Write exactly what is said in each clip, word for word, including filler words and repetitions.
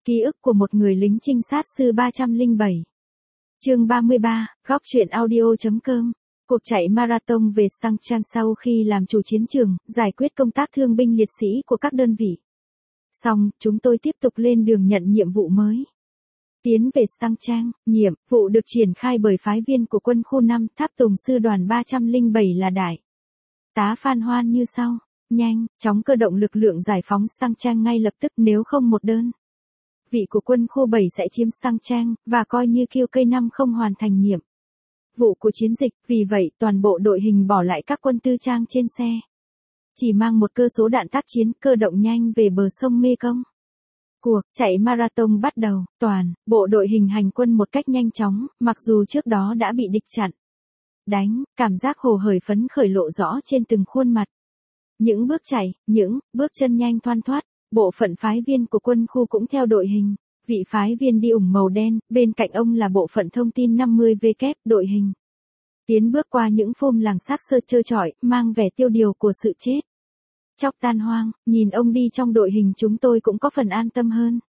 Ký ức của một người lính trinh sát sư ba trăm lẻ bảy. Chương ba mươi ba, góc truyện audio.com. Cuộc chạy marathon về Stang Trang sau khi làm chủ chiến trường, giải quyết công tác thương binh liệt sĩ của các đơn vị. Xong, chúng tôi tiếp tục lên đường nhận nhiệm vụ mới. Tiến về Stang Trang, nhiệm vụ được triển khai bởi phái viên của quân khu năm Tháp Tùng sư đoàn ba trăm lẻ bảy là Đại tá Phan Hoan như sau: nhanh, chóng cơ động lực lượng giải phóng Stang Trang ngay lập tức, nếu không một đơn vị của quân khu bảy sẽ chiếm Stang Trang, và coi như Kiêu Cây năm không hoàn thành nhiệm vụ của chiến dịch. Vì vậy, toàn bộ đội hình bỏ lại các quân tư trang trên xe, chỉ mang một cơ số đạn tác chiến, cơ động nhanh về bờ sông Mê Công. Cuộc chạy marathon bắt đầu, toàn bộ đội hình hành quân một cách nhanh chóng, mặc dù trước đó đã bị địch chặn đánh, cảm giác hồ hởi phấn khởi lộ rõ trên từng khuôn mặt. Những bước chạy, những bước chân nhanh thoăn thoắt. Bộ phận phái viên của quân khu cũng theo đội hình. Vị phái viên đi ủng màu đen, bên cạnh ông là bộ phận thông tin năm mươi W kép đội hình. Tiến bước qua những phôm làng xác sơ trơ trọi, mang vẻ tiêu điều của sự chết chóc tan hoang, nhìn ông đi trong đội hình chúng tôi cũng có phần an tâm hơn.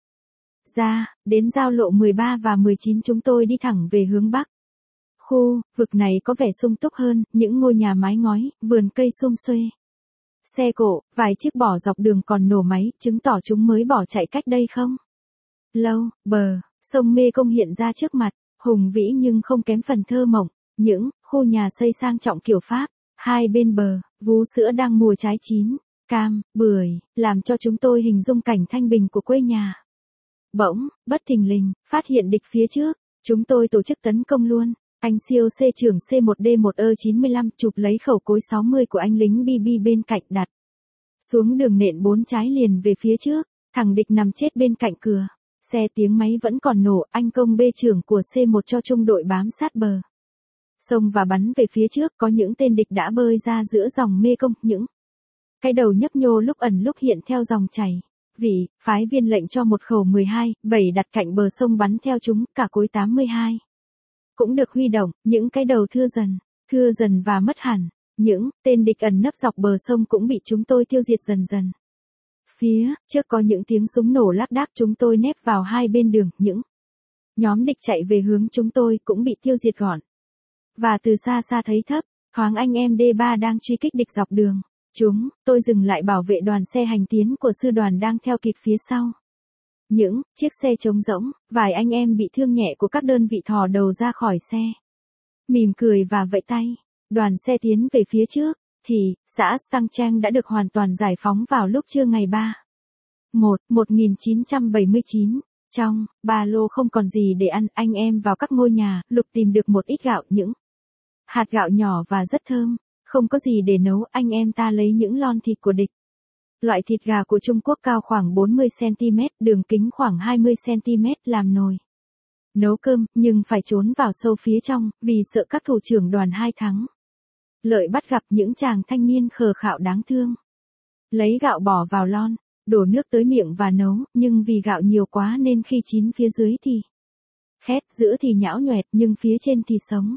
Ra, đến giao lộ mười ba và mười chín chúng tôi đi thẳng về hướng Bắc. Khu vực này có vẻ sung túc hơn, những ngôi nhà mái ngói, vườn cây sum xuê. Xe cộ, vài chiếc bỏ dọc đường còn nổ máy, chứng tỏ chúng mới bỏ chạy cách đây không lâu. Bờ sông Mê Công hiện ra trước mặt, hùng vĩ nhưng không kém phần thơ mộng. Những khu nhà xây sang trọng kiểu Pháp, hai bên bờ, vú sữa đang mùa trái chín, cam, bưởi, làm cho chúng tôi hình dung cảnh thanh bình của quê nhà. Bỗng, bất thình lình, phát hiện địch phía trước, chúng tôi tổ chức tấn công luôn. Anh siêu C trưởng C một D một E chín mươi lăm chụp lấy khẩu cối sáu mươi của anh lính B B bên cạnh đặt xuống đường nện bốn trái liền về phía trước, thằng địch nằm chết bên cạnh cửa. Xe tiếng máy vẫn còn nổ, anh công B trưởng của C một cho trung đội bám sát bờ sông và bắn về phía trước. Có những tên địch đã bơi ra giữa dòng Mê Công, những cái đầu nhấp nhô lúc ẩn lúc hiện theo dòng chảy. Vị phái viên lệnh cho một khẩu mười hai, bảy đặt cạnh bờ sông bắn theo chúng, cả cối tám mươi hai cũng được huy động, những cái đầu thưa dần, thưa dần và mất hẳn. Những tên địch ẩn nấp dọc bờ sông cũng bị chúng tôi tiêu diệt dần dần. Phía trước có những tiếng súng nổ lác đác, chúng tôi nép vào hai bên đường, những nhóm địch chạy về hướng chúng tôi cũng bị tiêu diệt gọn. Và từ xa xa thấy thấp thoáng anh em D ba đang truy kích địch dọc đường. Chúng tôi dừng lại bảo vệ đoàn xe hành tiến của sư đoàn đang theo kịp phía sau. Những chiếc xe trống rỗng, vài anh em bị thương nhẹ của các đơn vị thò đầu ra khỏi xe, mỉm cười và vẫy tay. Đoàn xe tiến về phía trước, thì xã Stang Trang đã được hoàn toàn giải phóng vào lúc trưa ngày ba một một nghìn chín trăm bảy mươi chín. Trong ba lô không còn gì để ăn, anh em vào các ngôi nhà, lục tìm được một ít gạo, những hạt gạo nhỏ và rất thơm. Không có gì để nấu, anh em ta lấy những lon thịt của địch. Loại thịt gà của Trung Quốc cao khoảng bốn mươi xăng ti mét, đường kính khoảng hai mươi xăng ti mét, làm nồi nấu cơm, nhưng phải trốn vào sâu phía trong, vì sợ các thủ trưởng đoàn hai thắng lợi bắt gặp những chàng thanh niên khờ khạo đáng thương. Lấy gạo bỏ vào lon, đổ nước tới miệng và nấu, nhưng vì gạo nhiều quá nên khi chín phía dưới thì khét, giữa thì nhão nhoẹt, nhưng phía trên thì sống.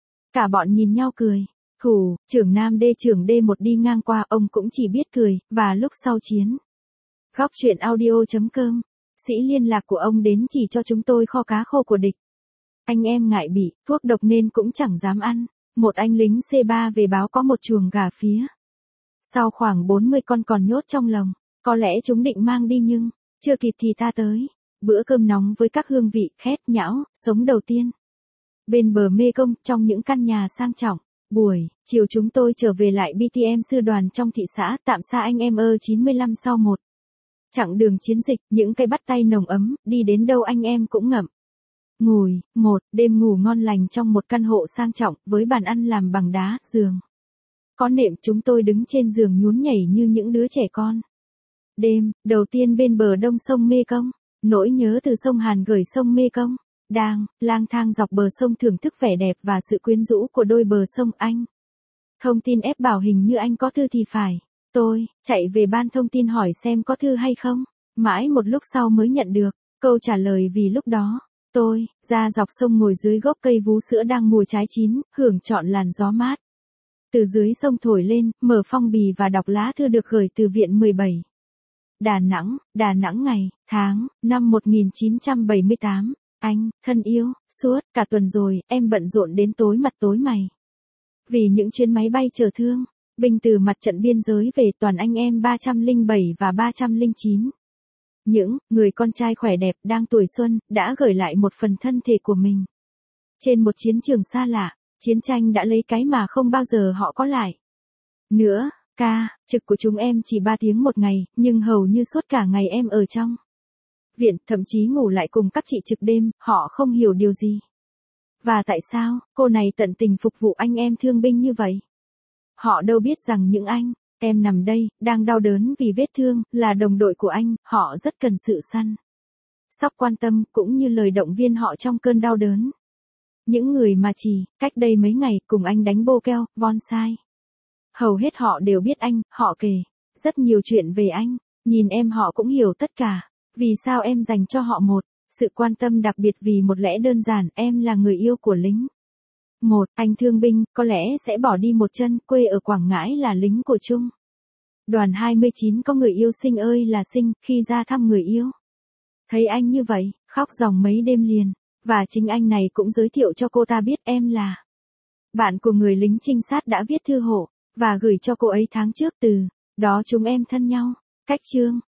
Cả bọn nhìn nhau cười. Thủ trưởng Nam D trưởng D một đi ngang qua, ông cũng chỉ biết cười, và lúc sau chiến. Góc truyện audio.com, sĩ liên lạc của ông đến chỉ cho chúng tôi kho cá khô của địch. Anh em ngại bị thuốc độc nên cũng chẳng dám ăn. Một anh lính C ba về báo có một chuồng gà phía sau khoảng bốn mươi con còn nhốt trong lồng. Có lẽ chúng định mang đi nhưng chưa kịp thì ta tới. Bữa cơm nóng với các hương vị khét nhão, sống đầu tiên bên bờ Mê Công, trong những căn nhà sang trọng. Buổi chiều chúng tôi trở về lại B T M sư đoàn trong thị xã, tạm xa anh em E chín mươi lăm sau một chặng đường chiến dịch. Những cái bắt tay nồng ấm, đi đến đâu anh em cũng ngậm ngùi. Một đêm ngủ ngon lành trong một căn hộ sang trọng, với bàn ăn làm bằng đá, giường có nệm, chúng tôi đứng trên giường nhún nhảy như những đứa trẻ con. Đêm đầu tiên bên bờ đông sông Mê Công, nỗi nhớ từ sông Hàn gửi sông Mê Công. Đang lang thang dọc bờ sông thưởng thức vẻ đẹp và sự quyến rũ của đôi bờ sông. Anh thông tin ép bảo hình như anh có thư thì phải. Tôi chạy về ban thông tin hỏi xem có thư hay không. Mãi một lúc sau mới nhận được câu trả lời, vì lúc đó tôi ra dọc sông ngồi dưới gốc cây vú sữa đang mùa trái chín, hưởng trọn làn gió mát từ dưới sông thổi lên, mở phong bì và đọc lá thư được gửi từ viện mười bảy. Đà Nẵng, Đà Nẵng ngày, tháng, năm một nghìn chín trăm bảy mươi tám. Anh, thân yêu, suốt cả tuần rồi, em bận rộn đến tối mặt tối mày. Vì những chuyến máy bay chở thương binh từ mặt trận biên giới về toàn anh em ba trăm lẻ bảy và ba trăm lẻ chín. Những người con trai khỏe đẹp đang tuổi xuân đã gửi lại một phần thân thể của mình. Trên một chiến trường xa lạ, chiến tranh đã lấy cái mà không bao giờ họ có lại nữa. Ca, trực của chúng em chỉ ba tiếng một ngày, nhưng hầu như suốt cả ngày em ở trong viện, thậm chí ngủ lại cùng các chị trực đêm, họ không hiểu điều gì. Và tại sao, cô này tận tình phục vụ anh em thương binh như vậy? Họ đâu biết rằng những anh em nằm đây, đang đau đớn vì vết thương, là đồng đội của anh, họ rất cần sự săn sóc quan tâm, cũng như lời động viên họ trong cơn đau đớn. Những người mà chỉ, cách đây mấy ngày, cùng anh đánh bô keo, bonsai. Hầu hết họ đều biết anh, họ kể rất nhiều chuyện về anh. Nhìn em họ cũng hiểu tất cả. Vì sao em dành cho họ một sự quan tâm đặc biệt, vì một lẽ đơn giản, em là người yêu của lính. Một, anh thương binh, có lẽ sẽ bỏ đi một chân, quê ở Quảng Ngãi là lính của Trung đoàn hai mươi chín, có người yêu xinh ơi là xinh, khi ra thăm người yêu. Thấy anh như vậy, khóc ròng mấy đêm liền. Và chính anh này cũng giới thiệu cho cô ta biết em là bạn của người lính trinh sát đã viết thư hộ và gửi cho cô ấy tháng trước, từ đó chúng em thân nhau. Cách chương